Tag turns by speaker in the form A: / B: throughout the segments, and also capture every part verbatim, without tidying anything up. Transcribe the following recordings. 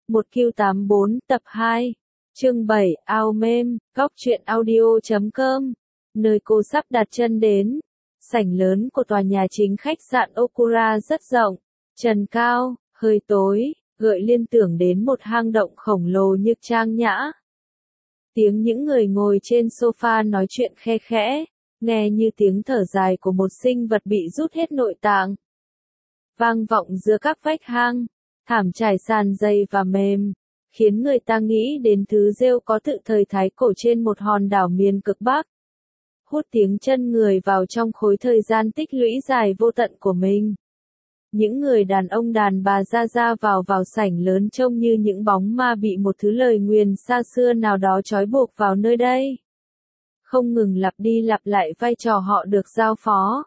A: một Q tám bốn tập hai. Chương bảy, ao mêm, góc truyện audio chấm com. Nơi cô sắp đặt chân đến. Sảnh lớn của tòa nhà chính khách sạn Okura rất rộng, trần cao, hơi tối, gợi liên tưởng đến một hang động khổng lồ như trang nhã. Tiếng những người ngồi trên sofa nói chuyện khe khẽ, nghe như tiếng thở dài của một sinh vật bị rút hết nội tạng. Vang vọng giữa các vách hang, thảm trải sàn dày và mềm, khiến người ta nghĩ đến thứ rêu có tự thời thái cổ trên một hòn đảo miền cực Bắc. Hút tiếng chân người vào trong khối thời gian tích lũy dài vô tận của mình. Những người đàn ông đàn bà ra ra vào vào sảnh lớn trông như những bóng ma bị một thứ lời nguyền xa xưa nào đó trói buộc vào nơi đây. Không ngừng lặp đi lặp lại vai trò họ được giao phó.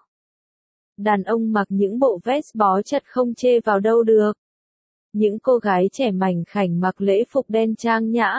A: Đàn ông mặc những bộ vest bó chặt không chê vào đâu được. Những cô gái trẻ mảnh khảnh mặc lễ phục đen trang nhã.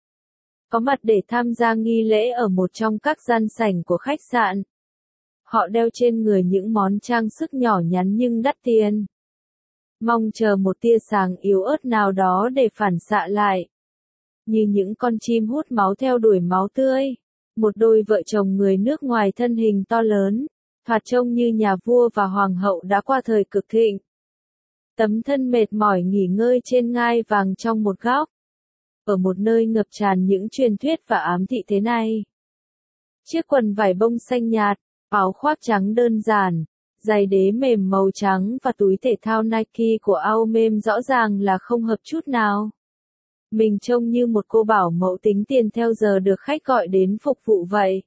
A: Có mặt để tham gia nghi lễ ở một trong các gian sảnh của khách sạn. Họ đeo trên người những món trang sức nhỏ nhắn nhưng đắt tiền. Mong chờ một tia sáng yếu ớt nào đó để phản xạ lại. Như những con chim hút máu theo đuổi máu tươi. Một đôi vợ chồng người nước ngoài thân hình to lớn, thoạt trông như nhà vua và hoàng hậu đã qua thời cực thịnh. Tấm thân mệt mỏi nghỉ ngơi trên ngai vàng trong một góc. Ở một nơi ngập tràn những truyền thuyết và ám thị thế này. Chiếc quần vải bông xanh nhạt, áo khoác trắng đơn giản, giày đế mềm màu trắng và túi thể thao Nike của ao mêm rõ ràng là không hợp chút nào. Mình trông như một cô bảo mẫu tính tiền theo giờ được khách gọi đến phục vụ vậy.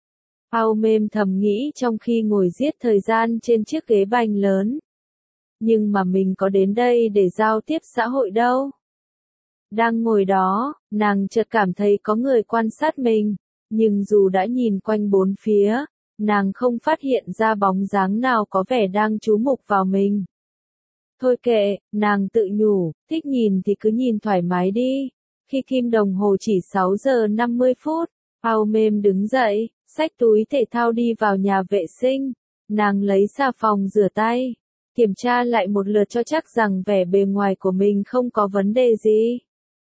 A: Ao mêm thầm nghĩ trong khi ngồi giết thời gian trên chiếc ghế bành lớn. Nhưng mà mình có đến đây để giao tiếp xã hội đâu. Đang ngồi đó, nàng chợt cảm thấy có người quan sát mình, nhưng dù đã nhìn quanh bốn phía, nàng không phát hiện ra bóng dáng nào có vẻ đang chú mục vào mình. Thôi kệ, nàng tự nhủ, thích nhìn thì cứ nhìn thoải mái đi. Khi kim đồng hồ chỉ sáu giờ năm mươi phút, ao mêm đứng dậy, xách túi thể thao đi vào nhà vệ sinh. Nàng lấy xà phòng rửa tay, kiểm tra lại một lượt cho chắc rằng vẻ bề ngoài của mình không có vấn đề gì.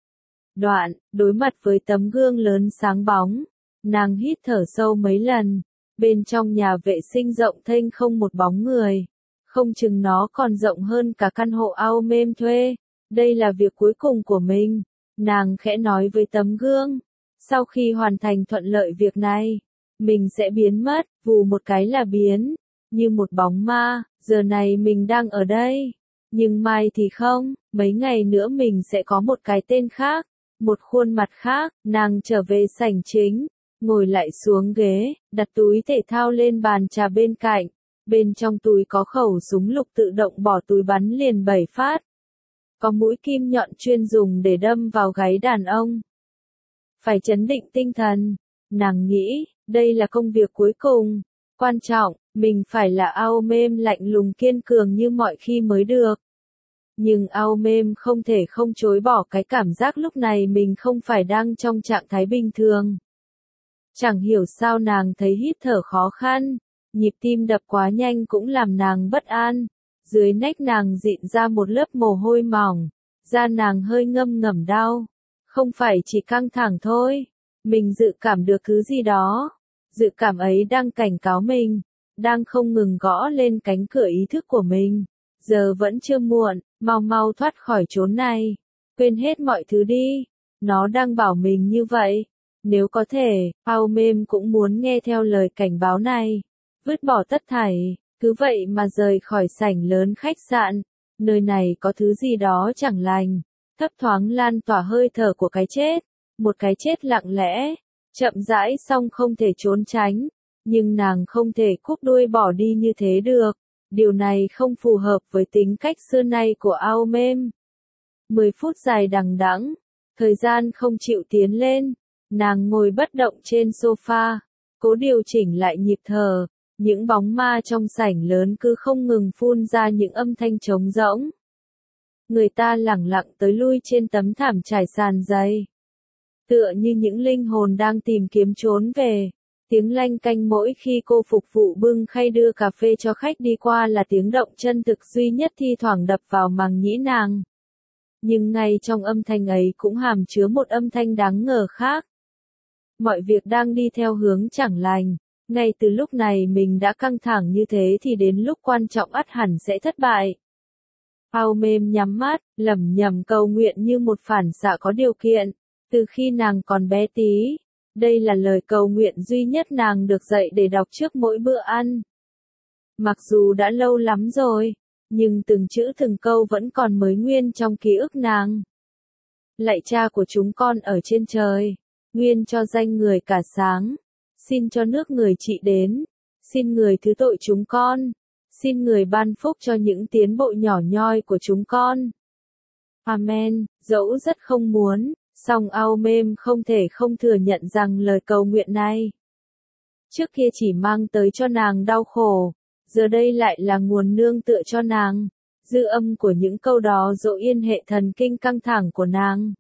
A: Đoạn, đối mặt với tấm gương lớn sáng bóng, nàng hít thở sâu mấy lần. Bên trong nhà vệ sinh rộng thênh không một bóng người. Không chừng nó còn rộng hơn cả căn hộ ao mêm thuê. Đây là việc cuối cùng của mình, nàng khẽ nói với tấm gương. Sau khi hoàn thành thuận lợi việc này, mình sẽ biến mất, vù một cái là biến, như một bóng ma. Giờ này mình đang ở đây, nhưng mai thì không, mấy ngày nữa mình sẽ có một cái tên khác, một khuôn mặt khác. Nàng trở về sảnh chính, ngồi lại xuống ghế, đặt túi thể thao lên bàn trà bên cạnh. Bên trong túi có khẩu súng lục tự động bỏ túi bắn liền bảy phát. Có mũi kim nhọn chuyên dùng để đâm vào gáy đàn ông. Phải trấn định tinh thần. Nàng nghĩ, đây là công việc cuối cùng. Quan trọng, mình phải là ao mêm lạnh lùng kiên cường như mọi khi mới được. Nhưng ao mêm không thể không chối bỏ cái cảm giác lúc này mình không phải đang trong trạng thái bình thường. Chẳng hiểu sao nàng thấy hít thở khó khăn, nhịp tim đập quá nhanh cũng làm nàng bất an. Dưới nách nàng dịn ra một lớp mồ hôi mỏng, da nàng hơi ngâm ngẩm đau. Không phải chỉ căng thẳng thôi, mình dự cảm được thứ gì đó. Dự cảm ấy đang cảnh cáo mình, đang không ngừng gõ lên cánh cửa ý thức của mình. Giờ vẫn chưa muộn, mau mau thoát khỏi chốn này. Quên hết mọi thứ đi. Nó đang bảo mình như vậy. Nếu có thể, ao mêm cũng muốn nghe theo lời cảnh báo này. Vứt bỏ tất thảy, cứ vậy mà rời khỏi sảnh lớn khách sạn. Nơi này có thứ gì đó chẳng lành. Thấp thoáng lan tỏa hơi thở của cái chết. Một cái chết lặng lẽ, chậm rãi xong không thể trốn tránh. Nhưng nàng không thể cúp đuôi bỏ đi như thế được. Điều này không phù hợp với tính cách xưa nay của ao mêm. Mười phút dài đằng đẵng, thời gian không chịu tiến lên. Nàng ngồi bất động trên sofa, cố điều chỉnh lại nhịp thở. Những bóng ma trong sảnh lớn cứ không ngừng phun ra những âm thanh trống rỗng. Người ta lẳng lặng tới lui trên tấm thảm trải sàn dày. Tựa như những linh hồn đang tìm kiếm trốn về. Tiếng lanh canh mỗi khi cô phục vụ bưng khay đưa cà phê cho khách đi qua là tiếng động chân thực duy nhất thi thoảng đập vào màng nhĩ nàng. Nhưng ngay trong âm thanh ấy cũng hàm chứa một âm thanh đáng ngờ khác. Mọi việc đang đi theo hướng chẳng lành. Ngay từ lúc này mình đã căng thẳng như thế thì đến lúc quan trọng ắt hẳn sẽ thất bại. Ao mêm nhắm mắt, lẩm nhẩm cầu nguyện như một phản xạ có điều kiện. Từ khi nàng còn bé tí, đây là lời cầu nguyện duy nhất nàng được dạy để đọc trước mỗi bữa ăn. Mặc dù đã lâu lắm rồi, nhưng từng chữ từng câu vẫn còn mới nguyên trong ký ức nàng. Lạy Cha của chúng con ở trên trời, nguyên cho danh người cả sáng, xin cho nước người trị đến, xin người thứ tội chúng con, xin người ban phúc cho những tiến bộ nhỏ nhoi của chúng con. Amen. Dẫu rất không muốn, song Ao mêm không thể không thừa nhận rằng lời cầu nguyện này trước kia chỉ mang tới cho nàng đau khổ, giờ đây lại là nguồn nương tựa cho nàng. Dư âm của những câu đó dỗ yên hệ thần kinh căng thẳng của nàng,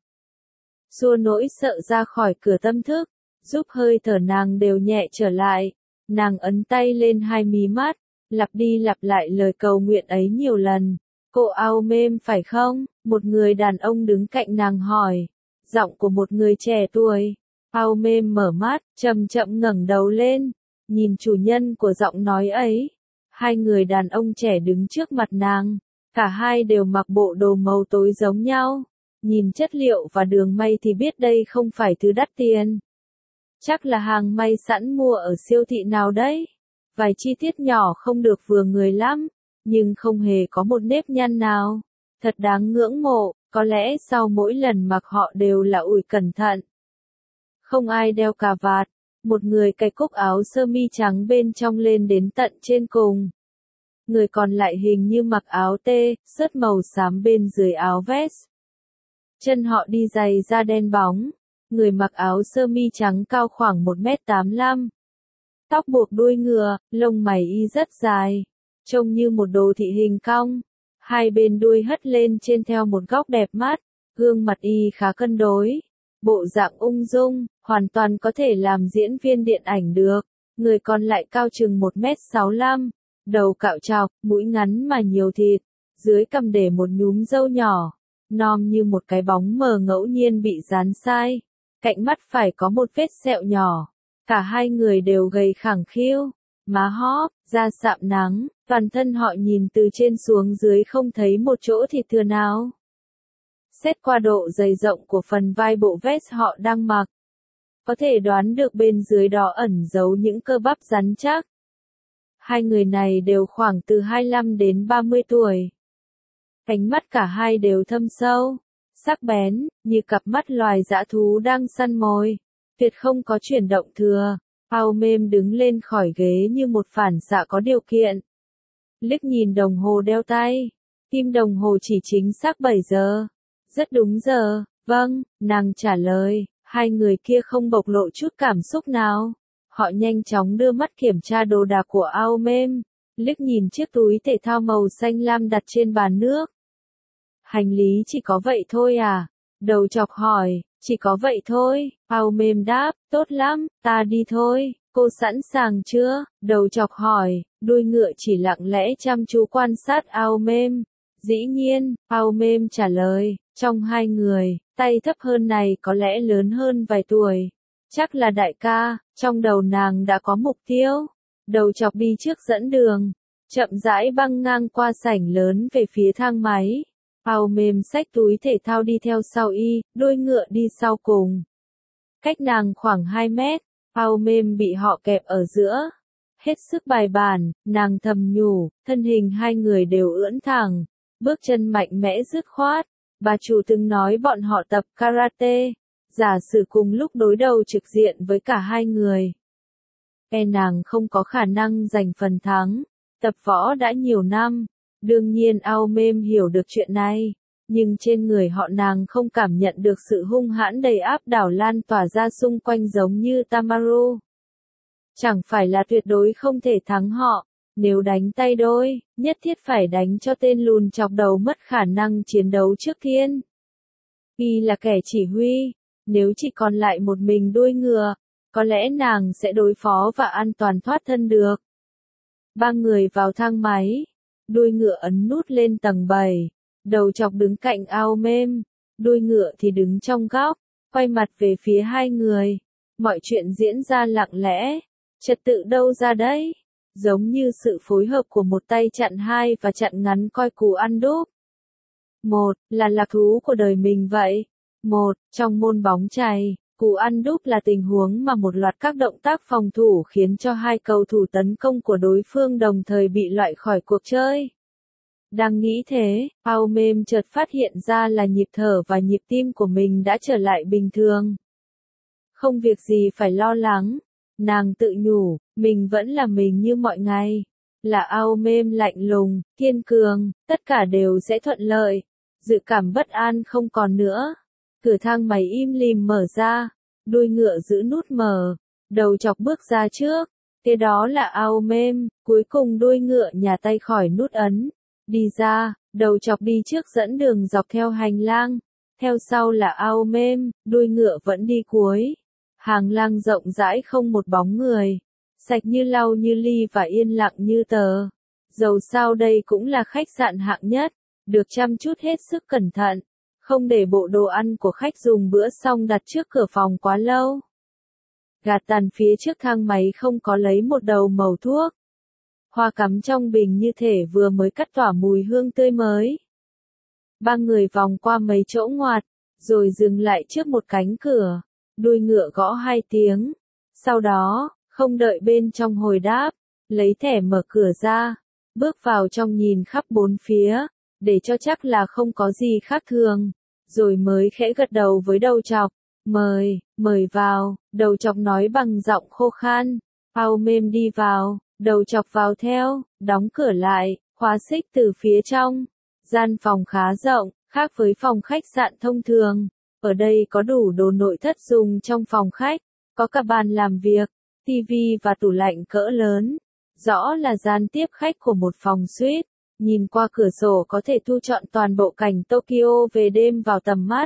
A: xua nỗi sợ ra khỏi cửa tâm thức, giúp hơi thở nàng đều nhẹ trở lại. Nàng ấn tay lên hai mí mắt, lặp đi lặp lại lời cầu nguyện ấy nhiều lần. Cô Ao mêm phải không? Một người đàn ông đứng cạnh nàng hỏi. Giọng của một người trẻ tuổi. Ao mêm mở mắt, chậm chậm ngẩng đầu lên, nhìn chủ nhân của giọng nói ấy. Hai người đàn ông trẻ đứng trước mặt nàng, cả hai đều mặc bộ đồ màu tối giống nhau. Nhìn chất liệu và đường may thì biết đây không phải thứ đắt tiền. Chắc là hàng may sẵn mua ở siêu thị nào đấy. Vài chi tiết nhỏ không được vừa người lắm, nhưng không hề có một nếp nhăn nào. Thật đáng ngưỡng mộ, có lẽ sau mỗi lần mặc họ đều là ủi cẩn thận. Không ai đeo cà vạt, một người cài cúc áo sơ mi trắng bên trong lên đến tận trên cùng. Người còn lại hình như mặc áo tê, sớt màu xám bên dưới áo vest. Chân họ đi giày da đen bóng. Người mặc áo sơ mi trắng cao khoảng một mét tám mươi lăm. Tóc buộc đuôi ngựa, lông mày y rất dài, trông như một đồ thị hình cong. Hai bên đuôi hất lên trên theo một góc đẹp mắt, gương mặt y khá cân đối. Bộ dạng ung dung, hoàn toàn có thể làm diễn viên điện ảnh được. Người còn lại cao chừng một mét sáu mươi lăm, đầu cạo trọc, mũi ngắn mà nhiều thịt, dưới cằm để một nhúm râu nhỏ, nom như một cái bóng mờ ngẫu nhiên bị dán sai. Cạnh mắt phải có một vết sẹo nhỏ. Cả hai người đều gầy khẳng khiu, má hóp, da sạm nắng, toàn thân họ nhìn từ trên xuống dưới không thấy một chỗ thịt thừa nào. Xét qua độ dày rộng của phần vai bộ vest họ đang mặc, có thể đoán được bên dưới đó ẩn giấu những cơ bắp rắn chắc. Hai người này đều khoảng từ hai mươi lăm đến ba mươi tuổi. Ánh mắt cả hai đều thâm sâu, sắc bén, như cặp mắt loài dã thú đang săn mồi. Tuyệt không có chuyển động thừa. Ao mêm đứng lên khỏi ghế như một phản xạ có điều kiện. Liếc nhìn đồng hồ đeo tay. Kim đồng hồ chỉ chính xác bảy giờ. Rất đúng giờ. Vâng, nàng trả lời. Hai người kia không bộc lộ chút cảm xúc nào. Họ nhanh chóng đưa mắt kiểm tra đồ đạc của Ao mêm. Liếc nhìn chiếc túi thể thao màu xanh lam đặt trên bàn nước. Hành lý chỉ có vậy thôi à? Đầu chọc hỏi. Chỉ có vậy thôi. Ao mêm đáp. Tốt lắm, ta đi thôi. Cô sẵn sàng chưa? Đầu chọc hỏi. Đuôi ngựa chỉ lặng lẽ chăm chú quan sát Ao mêm. Dĩ nhiên, Ao mêm trả lời. Trong hai người, tay thấp hơn này có lẽ lớn hơn vài tuổi. Chắc là đại ca. Trong đầu nàng đã có mục tiêu. Đầu chọc đi trước dẫn đường. Chậm rãi băng ngang qua sảnh lớn về phía thang máy. Ao mêm xách túi thể thao đi theo sau y, đuôi ngựa đi sau cùng. Cách nàng khoảng hai mét, Ao mêm bị họ kẹp ở giữa. Hết sức bài bản, nàng thầm nhủ, thân hình hai người đều ưỡn thẳng, bước chân mạnh mẽ dứt khoát. Bà chủ từng nói bọn họ tập karate, giả sử cùng lúc đối đầu trực diện với cả hai người. E nàng không có khả năng giành phần thắng, tập võ đã nhiều năm. Đương nhiên Ao mêm hiểu được chuyện này, nhưng trên người họ nàng không cảm nhận được sự hung hãn đầy áp đảo lan tỏa ra xung quanh giống như Tamaru. Chẳng phải là tuyệt đối không thể thắng họ, nếu đánh tay đôi, nhất thiết phải đánh cho tên lùn chọc đầu mất khả năng chiến đấu trước tiên. Y là kẻ chỉ huy, nếu chỉ còn lại một mình đuôi ngựa, có lẽ nàng sẽ đối phó và an toàn thoát thân được. Ba người vào thang máy. Đuôi ngựa ấn nút lên tầng bảy, Đầu chọc đứng cạnh ao mêm, đuôi ngựa thì đứng trong góc, quay mặt về phía hai người. Mọi chuyện diễn ra lặng lẽ, trật tự đâu ra đấy, giống như sự phối hợp của một tay chặn hai và chặn ngắn coi cú ăn đúp. Một, là lạc thú của đời mình vậy. Một, trong môn bóng chày, cú ăn đúp là tình huống mà một loạt các động tác phòng thủ khiến cho hai cầu thủ tấn công của đối phương đồng thời bị loại khỏi cuộc chơi. Đang nghĩ thế, ao mêm chợt phát hiện ra là nhịp thở và nhịp tim của mình đã trở lại bình thường. Không việc gì phải lo lắng, nàng tự nhủ, mình vẫn là mình như mọi ngày. Là ao mêm lạnh lùng, kiên cường, tất cả đều sẽ thuận lợi. Dự cảm bất an không còn nữa. Cửa thang máy im lìm mở ra, đuôi ngựa giữ nút mở, đầu chọc bước ra trước, kế đó là ao mêm, cuối cùng đuôi ngựa nhả tay khỏi nút ấn, đi ra, đầu chọc đi trước dẫn đường dọc theo hành lang, theo sau là ao mêm, đuôi ngựa vẫn đi cuối. Hàng lang rộng rãi không một bóng người, sạch như lau như ly và yên lặng như tờ. Dầu sao đây cũng là khách sạn hạng nhất, được chăm chút hết sức cẩn thận, không để bộ đồ ăn của khách dùng bữa xong đặt trước cửa phòng quá lâu. Gạt tàn phía trước thang máy không có lấy một đầu mẩu thuốc. Hoa cắm trong bình như thể vừa mới cắt tỏa mùi hương tươi mới. Ba người vòng qua mấy chỗ ngoặt, rồi dừng lại trước một cánh cửa. Đuôi ngựa gõ hai tiếng. Sau đó, không đợi bên trong hồi đáp, lấy thẻ mở cửa ra, bước vào trong nhìn khắp bốn phía, để cho chắc là không có gì khác thường, rồi mới khẽ gật đầu với đầu chọc, mời, mời vào, đầu chọc nói bằng giọng khô khan, ao mêm đi vào, đầu chọc vào theo, đóng cửa lại, khóa xích từ phía trong, gian phòng khá rộng, khác với phòng khách sạn thông thường. Ở đây có đủ đồ nội thất dùng trong phòng khách, có cả bàn làm việc, tivi và tủ lạnh cỡ lớn. Rõ là gian tiếp khách của một phòng suite, nhìn qua cửa sổ có thể thu trọn toàn bộ cảnh Tokyo về đêm vào tầm mắt.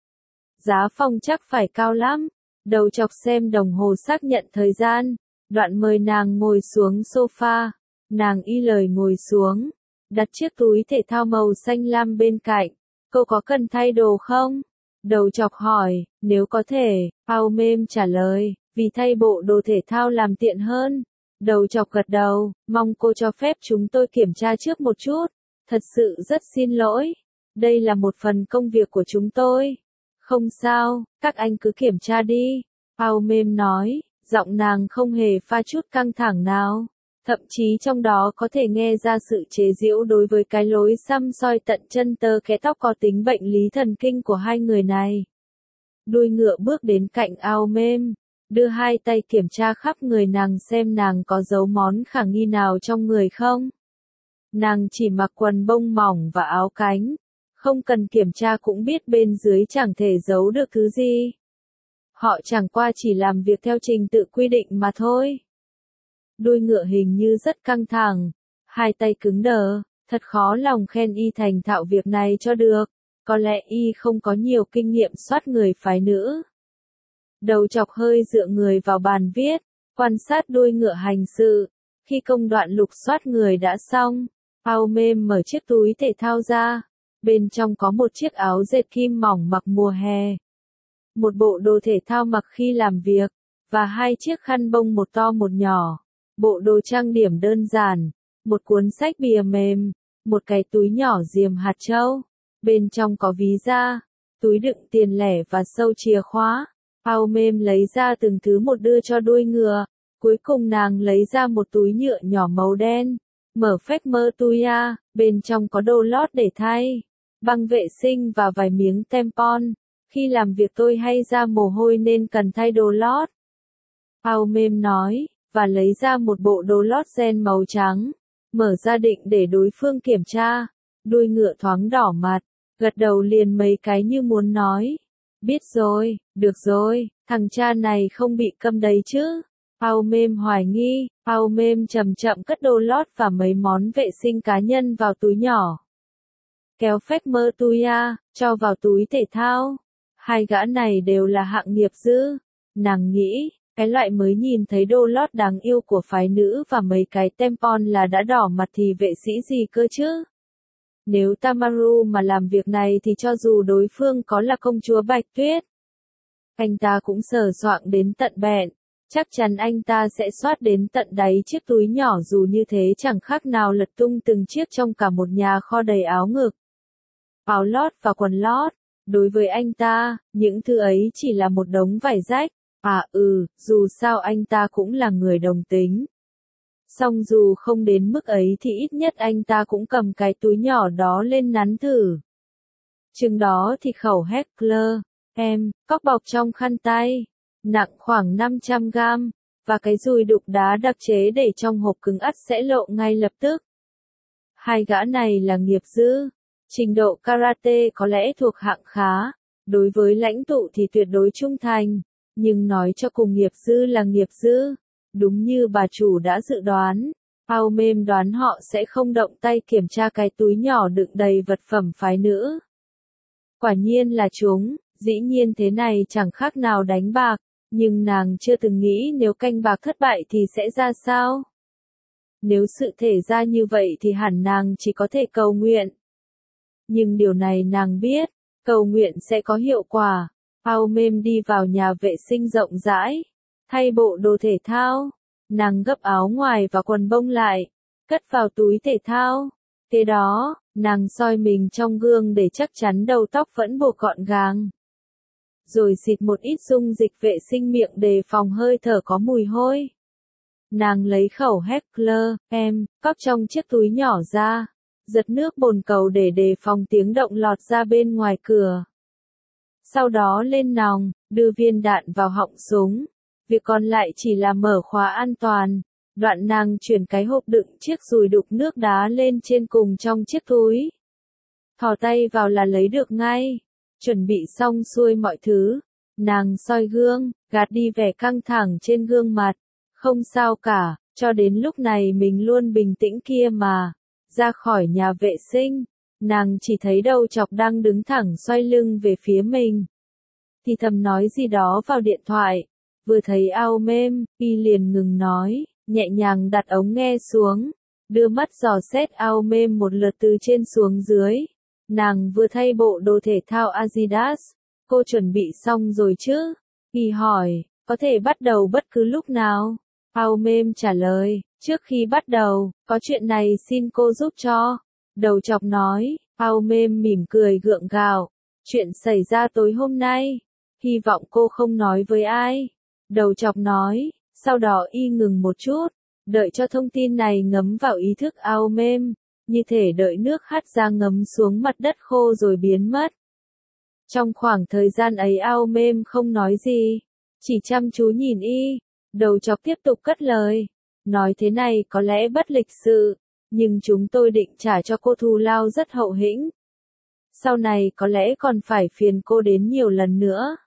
A: Giá phòng chắc phải cao lắm, đầu chọc xem đồng hồ xác nhận thời gian, đoạn mời nàng ngồi xuống sofa, nàng y lời ngồi xuống, đặt chiếc túi thể thao màu xanh lam bên cạnh, cô có cần thay đồ không? Đầu chọc hỏi, nếu có thể, ao mêm trả lời, vì thay bộ đồ thể thao làm tiện hơn. Đầu chọc gật đầu, mong cô cho phép chúng tôi kiểm tra trước một chút. Thật sự rất xin lỗi. Đây là một phần công việc của chúng tôi. Không sao, các anh cứ kiểm tra đi. Ao mêm nói, giọng nàng không hề pha chút căng thẳng nào. Thậm chí trong đó có thể nghe ra sự chế giễu đối với cái lối xăm soi tận chân tơ kẽ tóc có tính bệnh lý thần kinh của hai người này. Đuôi ngựa bước đến cạnh ao mêm, đưa hai tay kiểm tra khắp người nàng xem nàng có dấu món khả nghi nào trong người không. Nàng chỉ mặc quần bông mỏng và áo cánh, không cần kiểm tra cũng biết bên dưới chẳng thể giấu được thứ gì. Họ chẳng qua chỉ làm việc theo trình tự quy định mà thôi. Đuôi ngựa hình như rất căng thẳng, hai tay cứng đờ, thật khó lòng khen y thành thạo việc này cho được, có lẽ y không có nhiều kinh nghiệm soát người phái nữ. Đầu chọc hơi dựa người vào bàn viết, quan sát đuôi ngựa hành sự, khi công đoạn lục soát người đã xong, ao mêm mở chiếc túi thể thao ra, bên trong có một chiếc áo dệt kim mỏng mặc mùa hè, một bộ đồ thể thao mặc khi làm việc, và hai chiếc khăn bông một to một nhỏ. Bộ đồ trang điểm đơn giản, một cuốn sách bìa mềm, một cái túi nhỏ diềm hạt châu, bên trong có ví da, túi đựng tiền lẻ và sâu chìa khóa. Ao mêm lấy ra từng thứ một đưa cho đuôi ngựa, cuối cùng nàng lấy ra một túi nhựa nhỏ màu đen, mở phách mơ túi a, bên trong có đồ lót để thay, băng vệ sinh và vài miếng tampon. Khi làm việc tôi hay ra mồ hôi nên cần thay đồ lót. Ao mêm nói, và lấy ra một bộ đồ lót ren màu trắng, mở ra định để đối phương kiểm tra. Đuôi ngựa thoáng đỏ mặt, gật đầu liền mấy cái như muốn nói. Biết rồi, được rồi, thằng cha này không bị câm đấy chứ. Ao mêm hoài nghi, ao mêm chậm chậm cất đồ lót và mấy món vệ sinh cá nhân vào túi nhỏ. Kéo phách mơ túi a, cho vào túi thể thao. Hai gã này đều là hạng nghiệp dư. Nàng nghĩ, cái loại mới nhìn thấy đô lót đáng yêu của phái nữ và mấy cái tampon là đã đỏ mặt thì vệ sĩ gì cơ chứ. Nếu Tamaru mà làm việc này thì cho dù đối phương có là công chúa Bạch Tuyết, anh ta cũng sờ soạng đến tận bẹn. Chắc chắn anh ta sẽ xoát đến tận đáy chiếc túi nhỏ, dù như thế chẳng khác nào lật tung từng chiếc trong cả một nhà kho đầy áo ngực, áo lót và quần lót. Đối với anh ta, những thứ ấy chỉ là một đống vải rách. À ừ, dù sao anh ta cũng là người đồng tính. Song dù không đến mức ấy thì ít nhất anh ta cũng cầm cái túi nhỏ đó lên nắn thử. Chừng đó thì khẩu Heckler, em, cóc bọc trong khăn tay, nặng khoảng năm trăm gam, và cái dùi đục đá đặc chế để trong hộp cứng ắt sẽ lộ ngay lập tức. Hai gã này là nghiệp dư, trình độ karate có lẽ thuộc hạng khá, đối với lãnh tụ thì tuyệt đối trung thành, nhưng nói cho cùng nghiệp dư là nghiệp dư, đúng như bà chủ đã dự đoán. Ao Mêm đoán họ sẽ không động tay kiểm tra cái túi nhỏ đựng đầy vật phẩm phái nữ. Quả nhiên là chúng, dĩ nhiên thế này chẳng khác nào đánh bạc, nhưng nàng chưa từng nghĩ nếu canh bạc thất bại thì sẽ ra sao. Nếu sự thể ra như vậy thì hẳn nàng chỉ có thể cầu nguyện. Nhưng điều này nàng biết, cầu nguyện sẽ có hiệu quả. Ao Mêm đi vào nhà vệ sinh rộng rãi, thay bộ đồ thể thao, nàng gấp áo ngoài và quần bông lại, cất vào túi thể thao. Kế đó, nàng soi mình trong gương để chắc chắn đầu tóc vẫn buộc gọn gàng. Rồi xịt một ít dung dịch vệ sinh miệng đề phòng hơi thở có mùi hôi. Nàng lấy khẩu Heckler, em, cóc trong chiếc túi nhỏ ra, giật nước bồn cầu để đề phòng tiếng động lọt ra bên ngoài cửa. Sau đó lên nòng, đưa viên đạn vào họng súng. Việc còn lại chỉ là mở khóa an toàn. Đoạn nàng chuyển cái hộp đựng chiếc dùi đục nước đá lên trên cùng trong chiếc túi. Thò tay vào là lấy được ngay. Chuẩn bị xong xuôi mọi thứ. Nàng soi gương, gạt đi vẻ căng thẳng trên gương mặt. Không sao cả, cho đến lúc này mình luôn bình tĩnh kia mà. Ra khỏi nhà vệ sinh, nàng chỉ thấy đầu chọc đang đứng thẳng xoay lưng về phía mình. Thì thầm nói gì đó vào điện thoại. Vừa thấy Ao Mêm, y liền ngừng nói, nhẹ nhàng đặt ống nghe xuống, đưa mắt dò xét Ao Mêm một lượt từ trên xuống dưới. Nàng vừa thay bộ đồ thể thao Adidas, cô chuẩn bị xong rồi chứ? Y hỏi, có thể bắt đầu bất cứ lúc nào. Ao Mêm trả lời, trước khi bắt đầu, có chuyện này xin cô giúp cho. Đầu chọc nói, Ao Mêm mỉm cười gượng gạo, chuyện xảy ra tối hôm nay, hy vọng cô không nói với ai. Đầu chọc nói, sau đó y ngừng một chút, đợi cho thông tin này ngấm vào ý thức Ao Mêm, như thể đợi nước hắt ra ngấm xuống mặt đất khô rồi biến mất. Trong khoảng thời gian ấy Ao Mêm không nói gì, chỉ chăm chú nhìn y. Đầu chọc tiếp tục cất lời, nói thế này có lẽ bất lịch sự, nhưng chúng tôi định trả cho cô thù lao rất hậu hĩnh. Sau này có lẽ còn phải phiền cô đến nhiều lần nữa.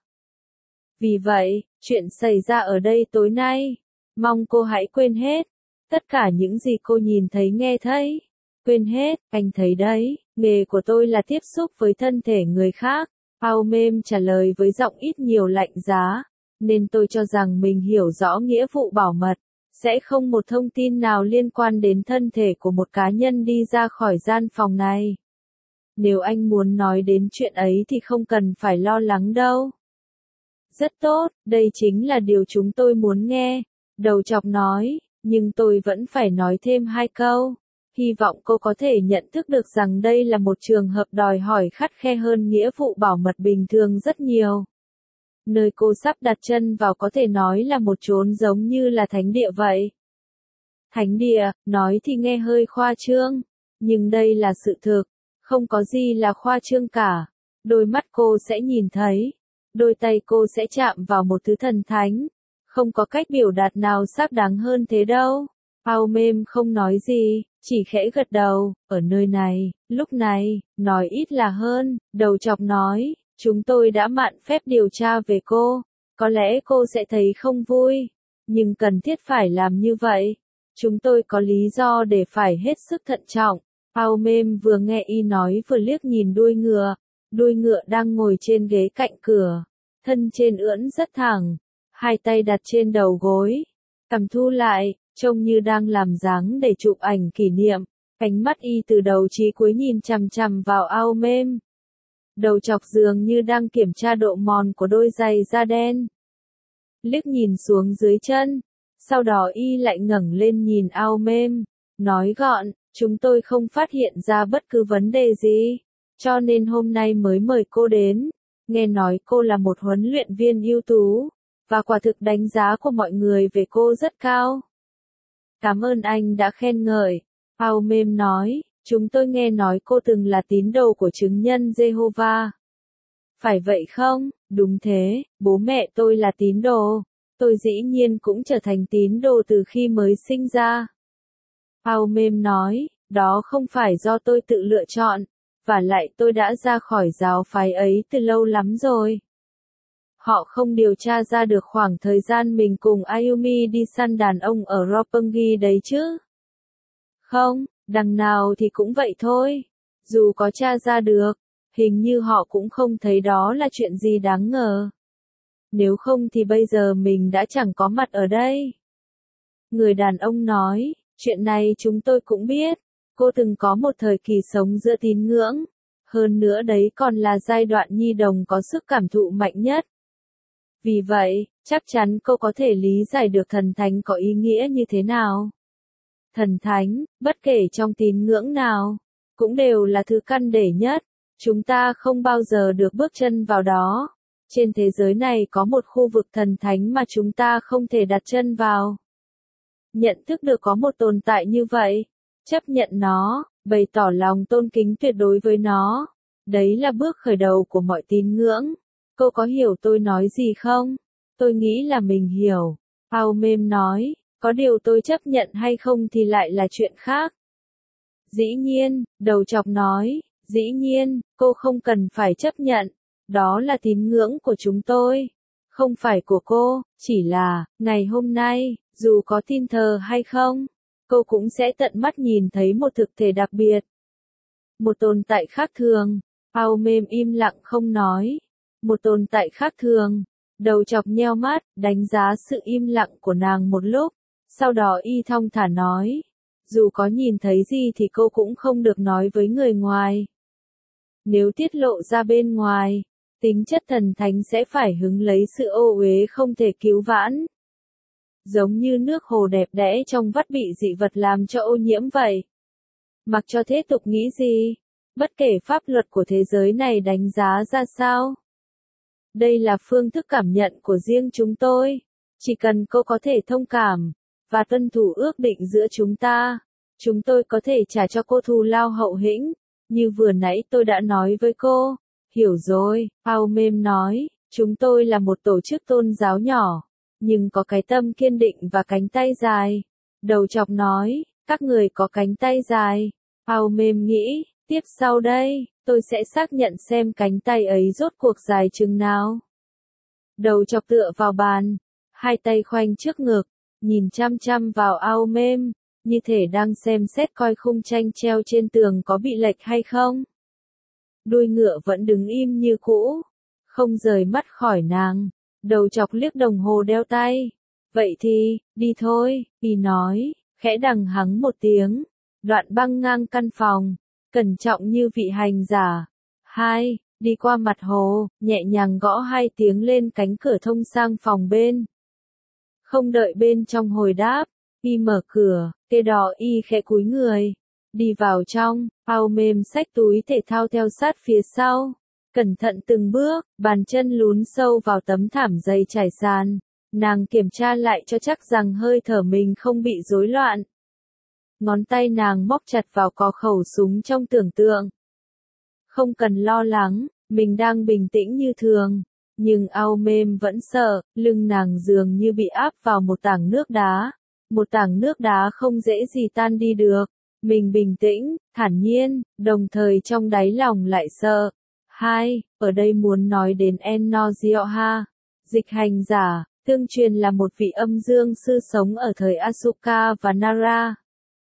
A: Vì vậy, chuyện xảy ra ở đây tối nay, mong cô hãy quên hết. Tất cả những gì cô nhìn thấy nghe thấy. Quên hết, anh thấy đấy, nghề của tôi là tiếp xúc với thân thể người khác. Ao Mêm trả lời với giọng ít nhiều lạnh giá, nên tôi cho rằng mình hiểu rõ nghĩa vụ bảo mật. Sẽ không một thông tin nào liên quan đến thân thể của một cá nhân đi ra khỏi gian phòng này. Nếu anh muốn nói đến chuyện ấy thì không cần phải lo lắng đâu. Rất tốt, đây chính là điều chúng tôi muốn nghe. Đầu chọc nói, nhưng tôi vẫn phải nói thêm hai câu. Hy vọng cô có thể nhận thức được rằng đây là một trường hợp đòi hỏi khắt khe hơn nghĩa vụ bảo mật bình thường rất nhiều. Nơi cô sắp đặt chân vào có thể nói là một chốn giống như là thánh địa vậy. Thánh địa, nói thì nghe hơi khoa trương, nhưng đây là sự thực, không có gì là khoa trương cả. Đôi mắt cô sẽ nhìn thấy, đôi tay cô sẽ chạm vào một thứ thần thánh, không có cách biểu đạt nào xác đáng hơn thế đâu. Ao Mêm không nói gì, chỉ khẽ gật đầu. Ở nơi này, lúc này, nói ít là hơn. Đầu chọc nói, chúng tôi đã mạn phép điều tra về cô, có lẽ cô sẽ thấy không vui, nhưng cần thiết phải làm như vậy. Chúng tôi có lý do để phải hết sức thận trọng. Ao Mêm vừa nghe y nói vừa liếc nhìn đuôi ngựa. Đuôi ngựa đang ngồi trên ghế cạnh cửa, thân trên ưỡn rất thẳng, hai tay đặt trên đầu gối, cằm thu lại, trông như đang làm dáng để chụp ảnh kỷ niệm. Ánh mắt y từ đầu chí cuối nhìn chằm chằm vào ao mêm. Đầu chọc dường như đang kiểm tra độ mòn của đôi giày da đen. Liếc nhìn xuống dưới chân, sau đó y lại ngẩng lên nhìn ao mêm, nói gọn, chúng tôi không phát hiện ra bất cứ vấn đề gì, cho nên hôm nay mới mời cô đến. Nghe nói cô là một huấn luyện viên ưu tú, và quả thực đánh giá của mọi người về cô rất cao. Cảm ơn anh đã khen ngợi, ao mêm nói, chúng tôi nghe nói cô từng là tín đồ của chứng nhân Jehovah. Phải vậy không? Đúng thế, bố mẹ tôi là tín đồ. Tôi dĩ nhiên cũng trở thành tín đồ từ khi mới sinh ra. Ao mêm nói, đó không phải do tôi tự lựa chọn, và lại tôi đã ra khỏi giáo phái ấy từ lâu lắm rồi. Họ không điều tra ra được khoảng thời gian mình cùng Ayumi đi săn đàn ông ở Roppongi đấy chứ? Không, đằng nào thì cũng vậy thôi. Dù có tra ra được, hình như họ cũng không thấy đó là chuyện gì đáng ngờ. Nếu không thì bây giờ mình đã chẳng có mặt ở đây. Người đàn ông nói, chuyện này chúng tôi cũng biết. Cô từng có một thời kỳ sống giữa tín ngưỡng. Hơn nữa đấy còn là giai đoạn nhi đồng có sức cảm thụ mạnh nhất. Vì vậy, chắc chắn cô có thể lý giải được thần thánh có ý nghĩa như thế nào. Thần thánh, bất kể trong tín ngưỡng nào, cũng đều là thứ căn để nhất. Chúng ta không bao giờ được bước chân vào đó. Trên thế giới này có một khu vực thần thánh mà chúng ta không thể đặt chân vào. Nhận thức được có một tồn tại như vậy, chấp nhận nó, bày tỏ lòng tôn kính tuyệt đối với nó. Đấy là bước khởi đầu của mọi tín ngưỡng. Cô có hiểu tôi nói gì không? Tôi nghĩ là mình hiểu. Ao mêm nói, có điều tôi chấp nhận hay không thì lại là chuyện khác. Dĩ nhiên, đầu chọc nói, dĩ nhiên, cô không cần phải chấp nhận. Đó là tín ngưỡng của chúng tôi. Không phải của cô, chỉ là, ngày hôm nay, dù có tin thờ hay không, cô cũng sẽ tận mắt nhìn thấy một thực thể đặc biệt. Một tồn tại khác thường. Ao mêm im lặng không nói. Một tồn tại khác thường. Đầu chọc nheo mắt, đánh giá sự im lặng của nàng một lúc. Sau đó y thong thả nói. Dù có nhìn thấy gì thì cô cũng không được nói với người ngoài. Nếu tiết lộ ra bên ngoài, tính chất thần thánh sẽ phải hứng lấy sự ô uế không thể cứu vãn. Giống như nước hồ đẹp đẽ trong vắt bị dị vật làm cho ô nhiễm vậy. Mặc cho thế tục nghĩ gì, bất kể pháp luật của thế giới này đánh giá ra sao. Đây là phương thức cảm nhận của riêng chúng tôi. Chỉ cần cô có thể thông cảm, và tuân thủ ước định giữa chúng ta, chúng tôi có thể trả cho cô thù lao hậu hĩnh, như vừa nãy tôi đã nói với cô. Hiểu rồi, ao mêm nói, chúng tôi là một tổ chức tôn giáo nhỏ, nhưng có cái tâm kiên định và cánh tay dài. Đầu chọc nói, các người có cánh tay dài. Ao mêm nghĩ, tiếp sau đây, tôi sẽ xác nhận xem cánh tay ấy rốt cuộc dài chừng nào. Đầu chọc tựa vào bàn, hai tay khoanh trước ngực, nhìn chăm chăm vào ao mêm, như thể đang xem xét coi khung tranh treo trên tường có bị lệch hay không. Đuôi ngựa vẫn đứng im như cũ, không rời mắt khỏi nàng. Đầu chọc liếc đồng hồ đeo tay. Vậy thì, đi thôi, y nói, khẽ đằng hắng một tiếng. Đoạn băng ngang căn phòng, cẩn trọng như vị hành giả. Hai, đi qua mặt hồ, nhẹ nhàng gõ hai tiếng lên cánh cửa thông sang phòng bên. Không đợi bên trong hồi đáp, y mở cửa, kế đó y khẽ cúi người. Đi vào trong, ao mêm xách túi thể thao theo sát phía sau. Cẩn thận từng bước, bàn chân lún sâu vào tấm thảm dày trải sàn. Nàng kiểm tra lại cho chắc rằng hơi thở mình không bị rối loạn. Ngón tay nàng móc chặt vào cò khẩu súng trong tưởng tượng. Không cần lo lắng, mình đang bình tĩnh như thường. Nhưng ao mêm vẫn sợ, lưng nàng dường như bị áp vào một tảng nước đá. Một tảng nước đá không dễ gì tan đi được. Mình bình tĩnh, thản nhiên, đồng thời trong đáy lòng lại sợ. Hai, ở đây muốn nói đến Ennozioha, dịch hành giả, tương truyền là một vị âm dương sư sống ở thời Asuka và Nara.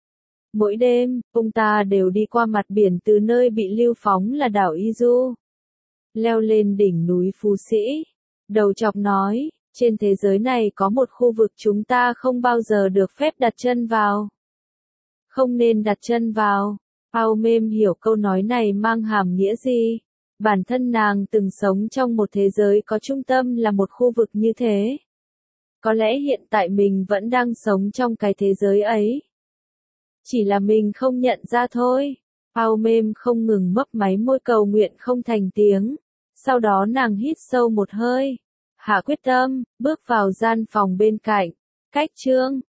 A: Mỗi đêm, ông ta đều đi qua mặt biển từ nơi bị lưu phóng là đảo Izu. Leo lên đỉnh núi Phú Sĩ. Đầu chọc nói, trên thế giới này có một khu vực chúng ta không bao giờ được phép đặt chân vào. không nên đặt chân vào. Ao Mêm hiểu câu nói này mang hàm nghĩa gì. Bản thân nàng từng sống trong một thế giới có trung tâm là một khu vực như thế. Có lẽ hiện tại mình vẫn đang sống trong cái thế giới ấy. Chỉ là mình không nhận ra thôi. Ao Mêm không ngừng mấp máy môi cầu nguyện không thành tiếng. Sau đó nàng hít sâu một hơi. Hạ quyết tâm, bước vào gian phòng bên cạnh. Cách chương